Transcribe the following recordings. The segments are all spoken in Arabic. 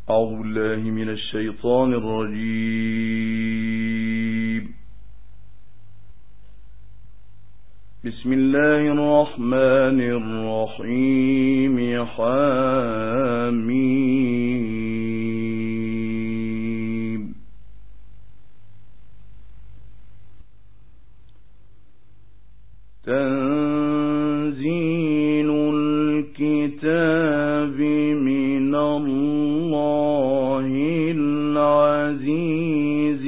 أعوذ بالله من الشيطان الرجيم. بسم الله الرحمن الرحيم. حميم. تنزيل الكتاب من الله العزيز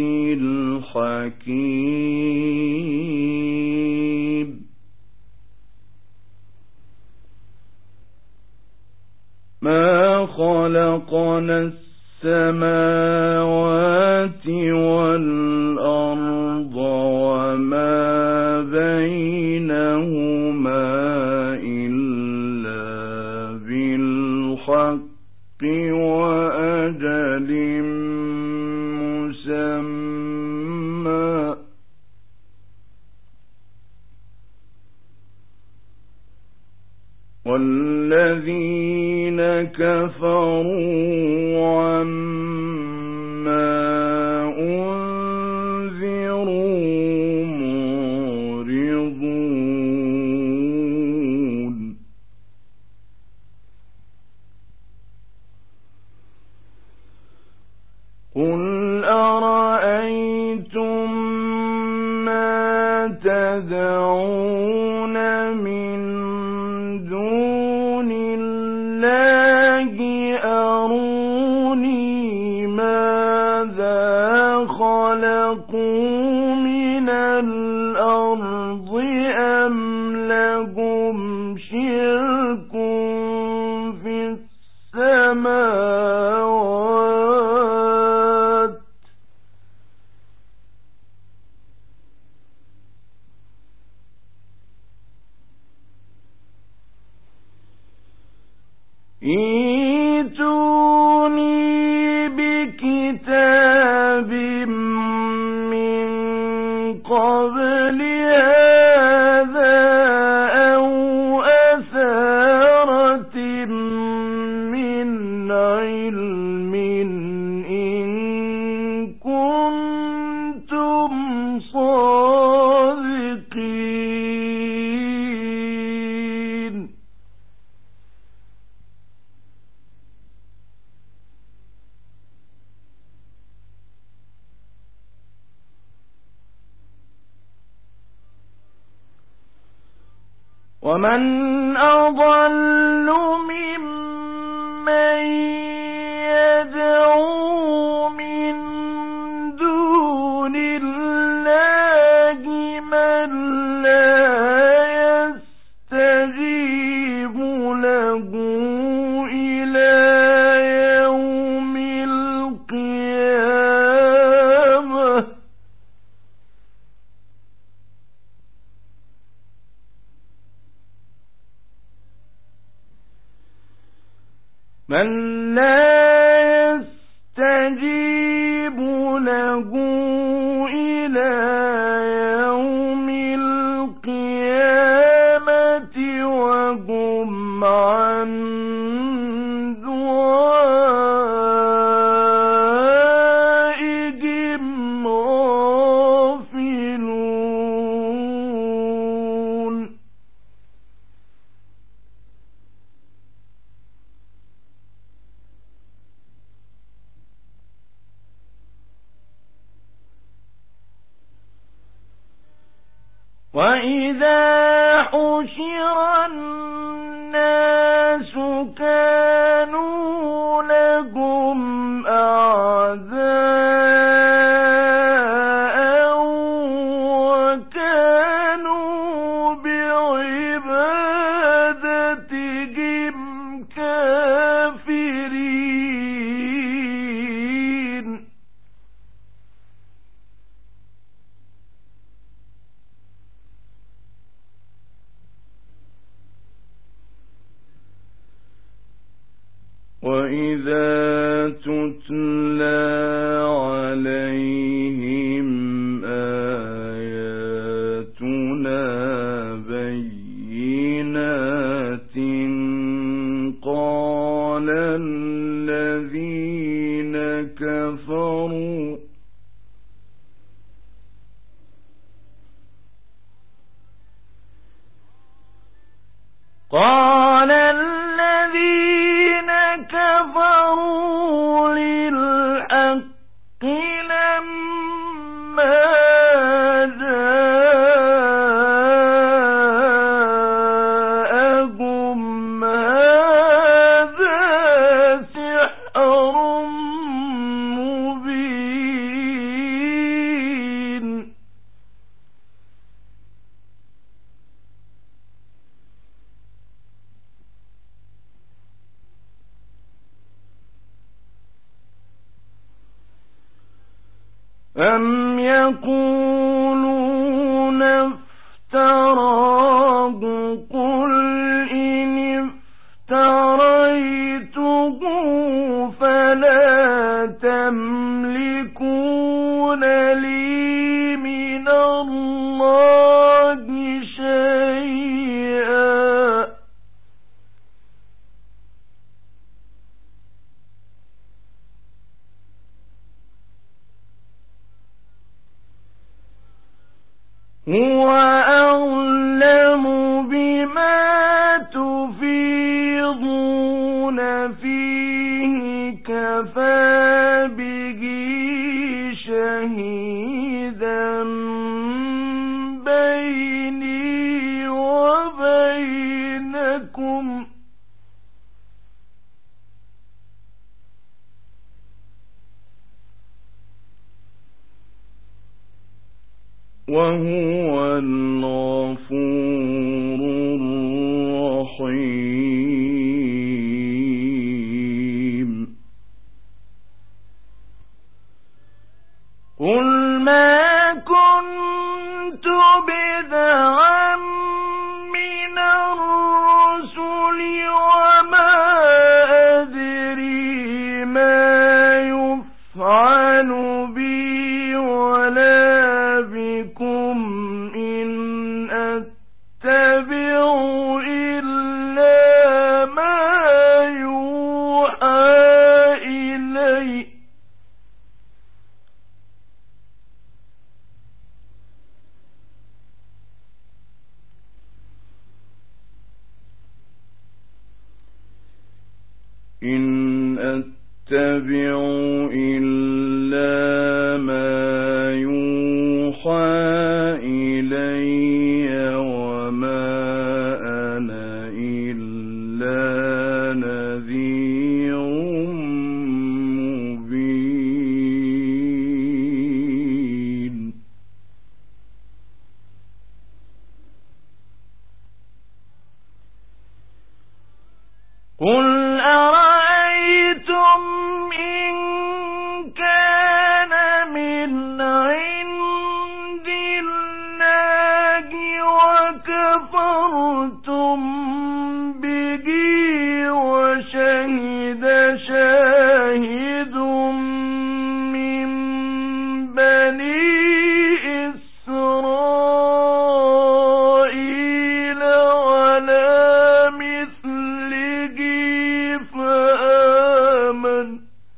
الحكيم. ما خلقنا السماوات والأرض وما بينهما إلا بالحق وأجل مسمى. والذين كفروا عما أنذروا معرضون. قل أرأيتم ما تدعون من دون الله أروني ماذا خلقوا من الأرض أم لهم شرك في السماوات ائتوني بكتاب من قبل هذا أو أثارة من علم إن كنتم صادقين. ومن أضل ممن يدعو من دون الله من لا يستجيب له إلى يوم القيامة من لا يستجيب له إلى يوم القيامة وهم عن دعائهم غافلون. وإذا حشر الناس كانوا لهم أعداء وكانوا بعبادتهم كافرين. وإذا تتلى عليهم آياتنا بينات قال الذين كفروا للحق لما جاءهم هذا سحر مبين. أم يقولون افتراه قل إن افتريته فلا تملكون لي من الله شيئا هو أعلم بما تفيضون فيه كفى به شهيدا بيني وبينكم وهو الغفور الرحيم. قل ما كنت بدعا من الرسل وما أدري ما يفعل بي ولا بكم إن أتبع إلا ما يوحى إلي إن أتبع إلا ما يوحى إلي وما أنا إلا نذير مبين. قل أرأيتم إن كان من عند الله وكفرتم به وشهد شاهد من بني إسرائيل على مثله فآمن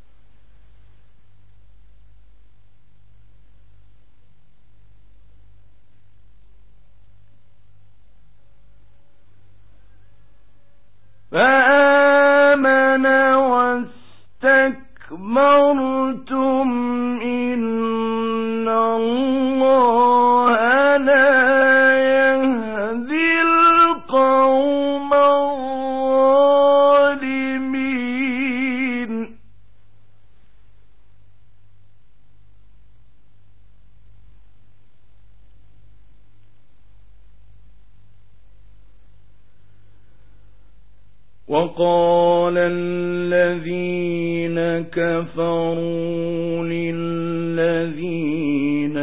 واستكبرتم إن الله لا يهدي القوم الظالمين. وقال الذين كفروا للذين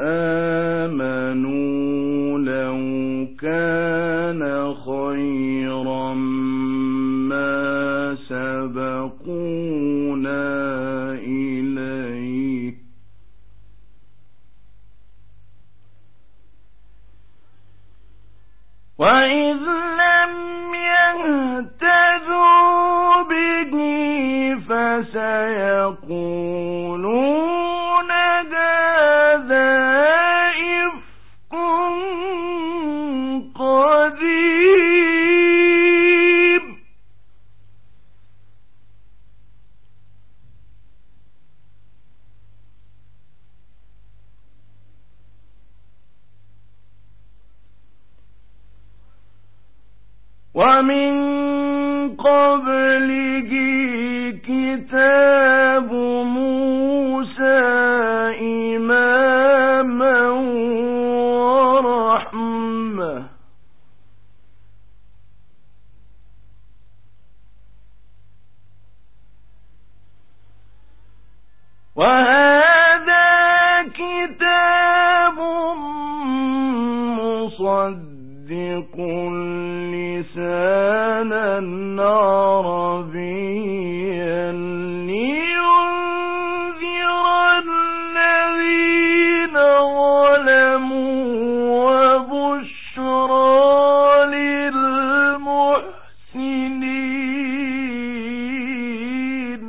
آمنوا لو كان خيرا ما سبقونا إليه وإذ لم يهتدوا به فسيقولون هذا إفك قديم. ومن قبله كتاب موسى إماما ورحمة وهذا كتاب مصدق لسانا عربيا لينذر الذين ظلموا وبشرى للمحسنين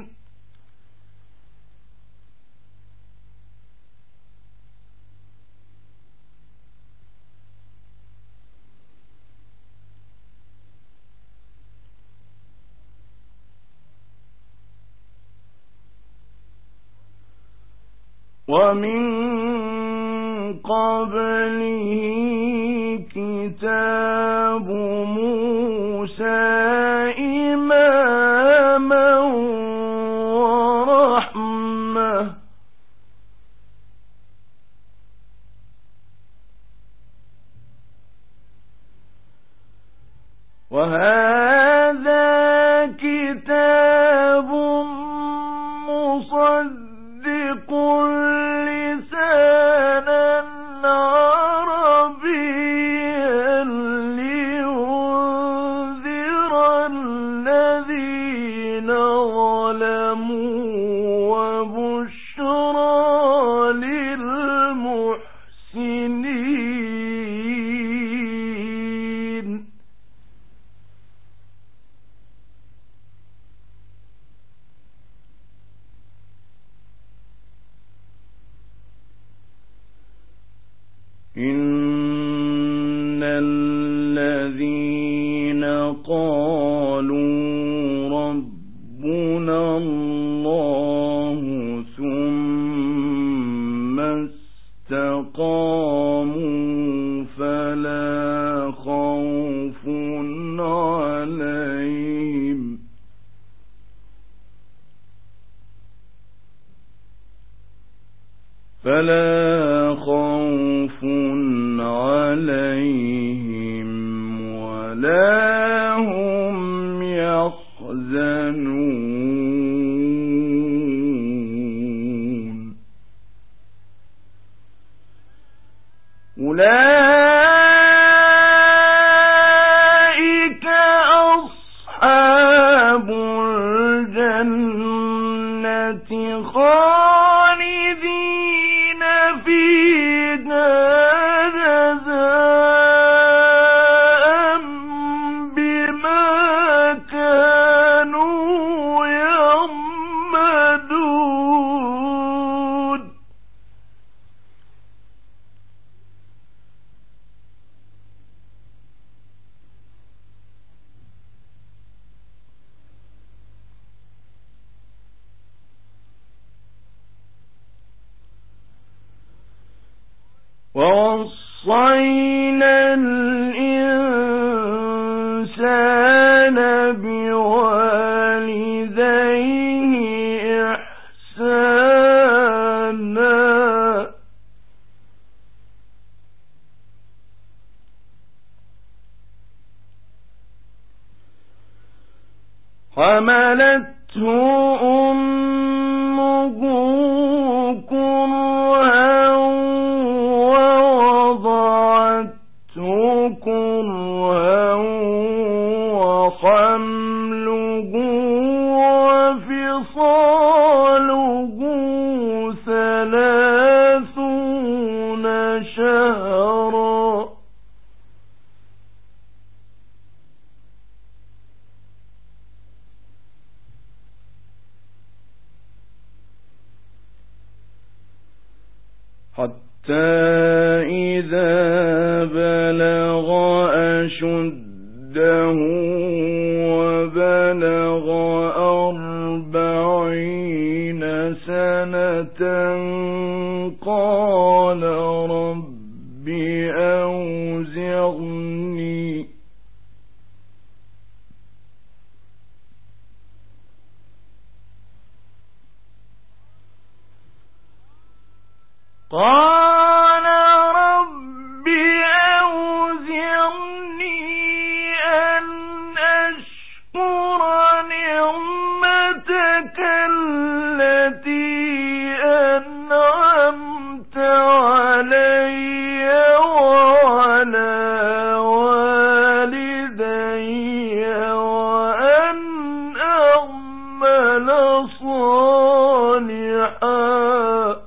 ومن قبله كتاب موسى إماما ورحمة وهذا كتاب مصدق لسانا عربيا لينذر الذين ظلموا وبشرى للمحسنين إن الذين قالوا ربنا الله ثم استقاموا فلا خوف عليهم ولا هم يحزنون أولئك أصحاب الجنة خالدين فيها جزاء بما كانوا يعملون ووصينا الإنسان بوالديه إحسانا حملته أمه كرها ووضعته كرها وحمله وفصاله 30 شهرا حتى إذا بلغ أشده وبلغ 40 سنة قال رب أوزعني قال رب أوزعني أن أشكر نعمتك التي أنعمت علي وعلى والدي وأن أعمل صالحا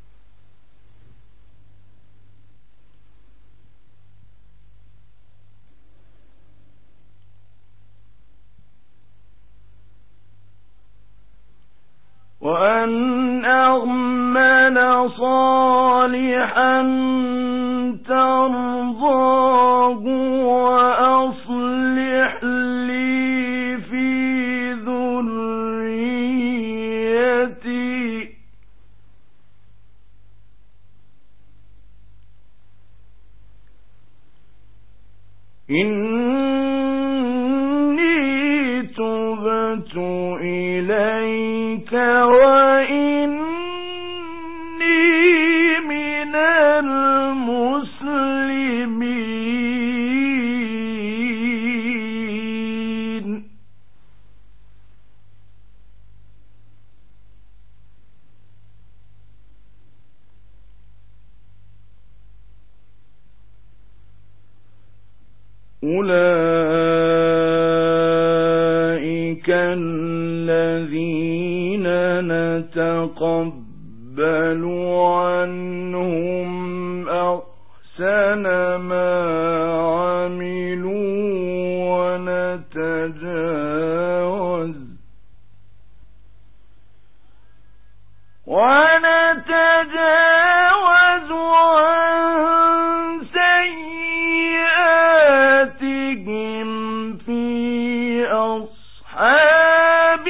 ترضاه وأصلح لي في ذريتي إني تبت إليك وإني من المسلمين أولئك الذين نتقبل عنهم أحسن ما عملوا ونتجاوز عن سيئاتهم في أصحاب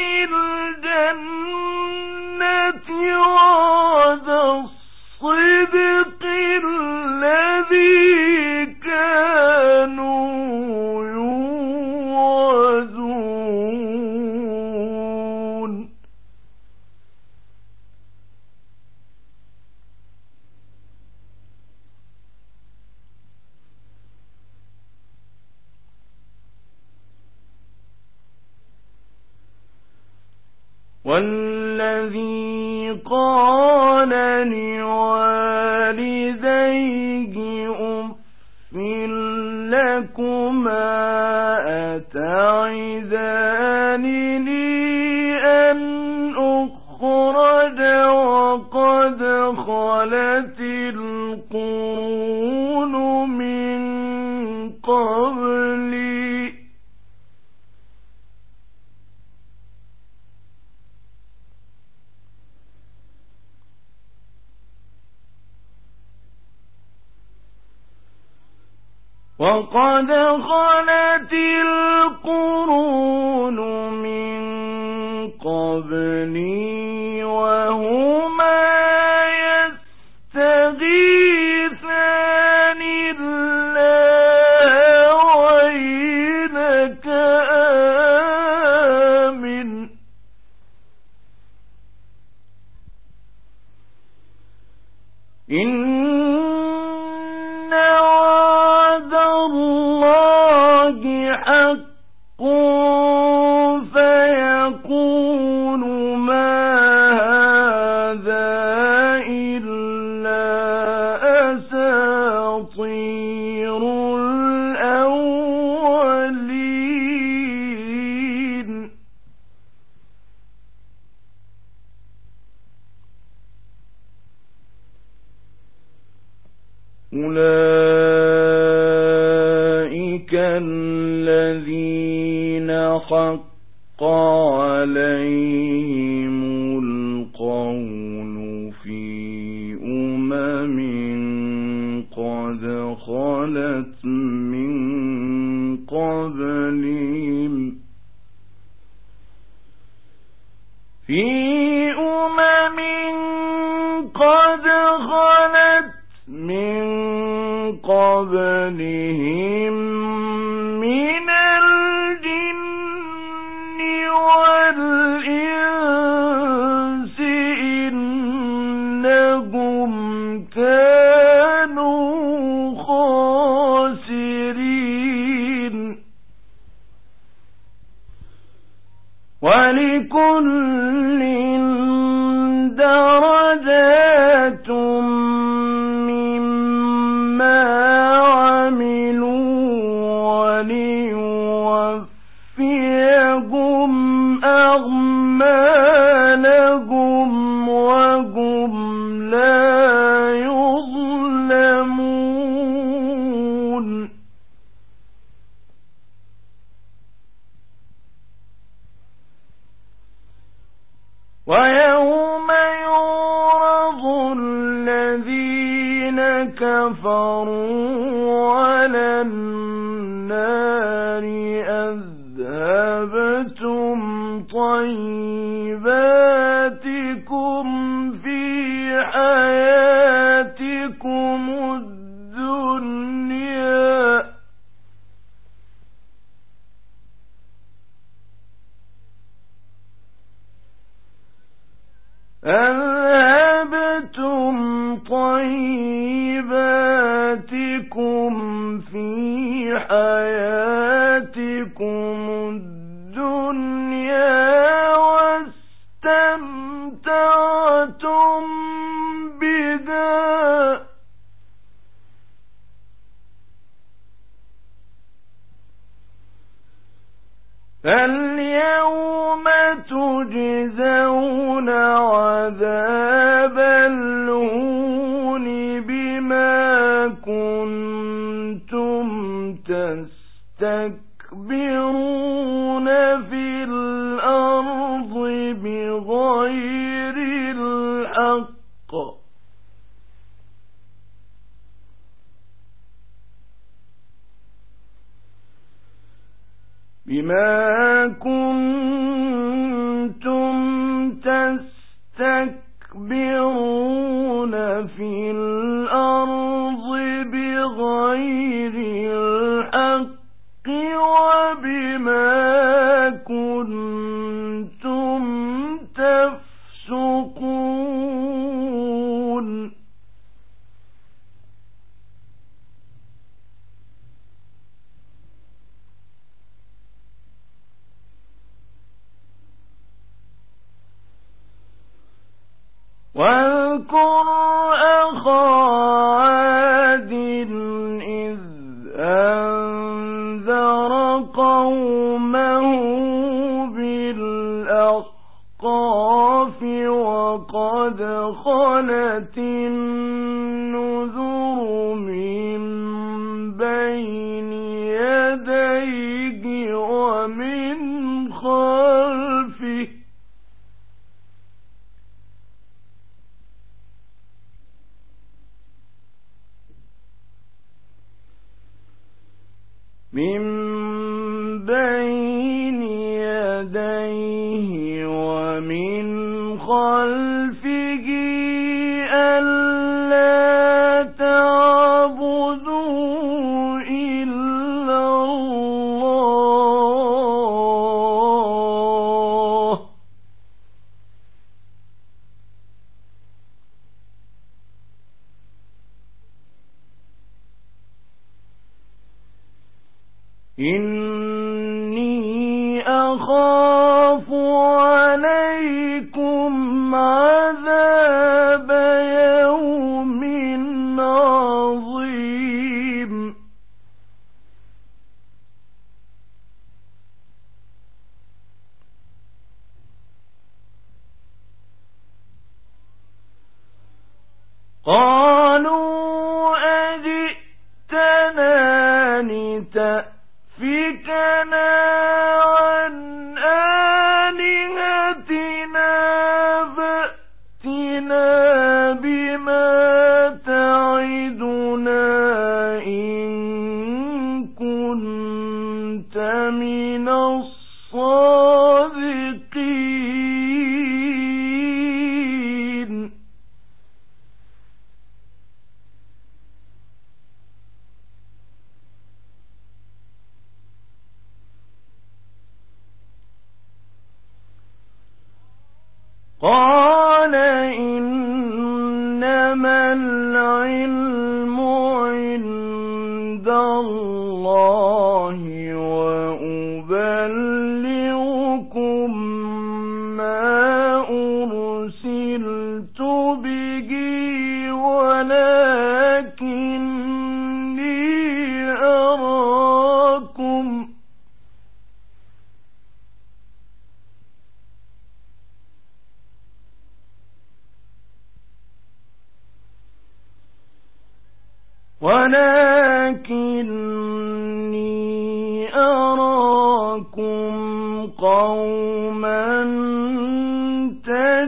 الجنة وعد الصدق الذي كانوا يوعدون والذي قال لوالديه أف لكما أتعدانني أن أخرج وقد خلت القرون من قبلي وهما يستغيثان الله ويلك آمن إن وعد الله حق فيكون ما هذا إلا أساطير الأولين أولئك الذين حق عليهم القول في قد خلت من قبلهم قد خلت من قبلهم من الجن والإنس إنهم ويوم يعرض الذين كفروا على النار أذهبتم طيباتكم في حياتكم الدنيا واستمتعتم بها فاليوم تجزون عذاب الهون بما كنتم تستكبرون في الأرض بغير الحق وبما كنتم تفسقون واذكر أخا عاد إذ أنذر قومه بالأحقاف وقد خلت النذر من بين يديه ومن خلفه ألا تعبدوا إلا الله إني أخاف عليكم عذاب يوم عظيم قالوا أجئتنا لتأفكنا عن آلهتنا فأتنا بما تعدنا إن كنت من الصادقين قال إنما العلم عند الله وأبلغكم ما أرسلت به ولكني أراكم قوما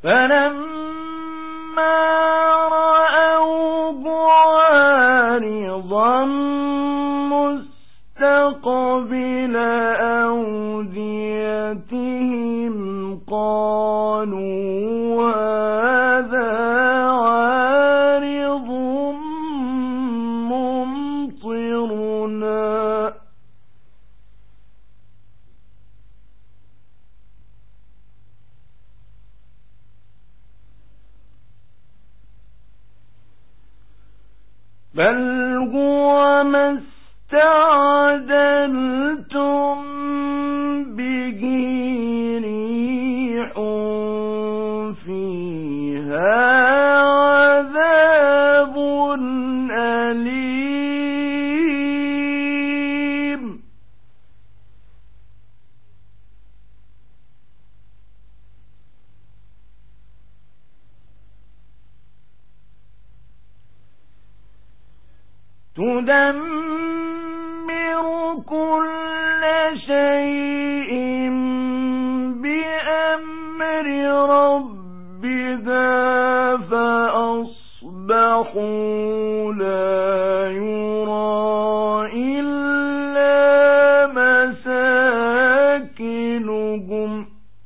فلما رأوه عارضا مستقبل أوديتهم قالوا هذا عارض ممطرنا بل هو ما استعجلتم به ريح فيها عذاب أليم تدمر كل شيء بأمر ربها فأصبحوا لا يرى إلا مساكنهم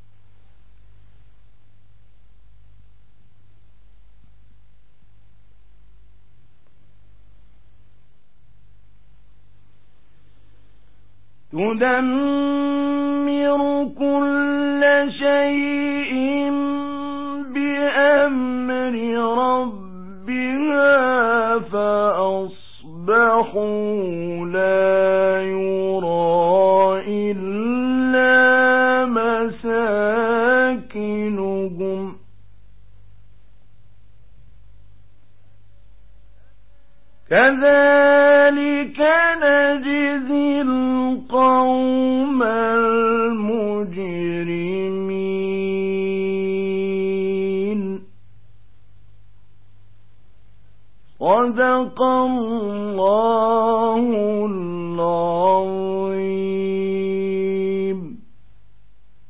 تدمر كل شيء بأمر ربها فأصبحوا لا يرى إلا مساكنهم كذلك نجزي القوم المجرمين صدق الله العظيم.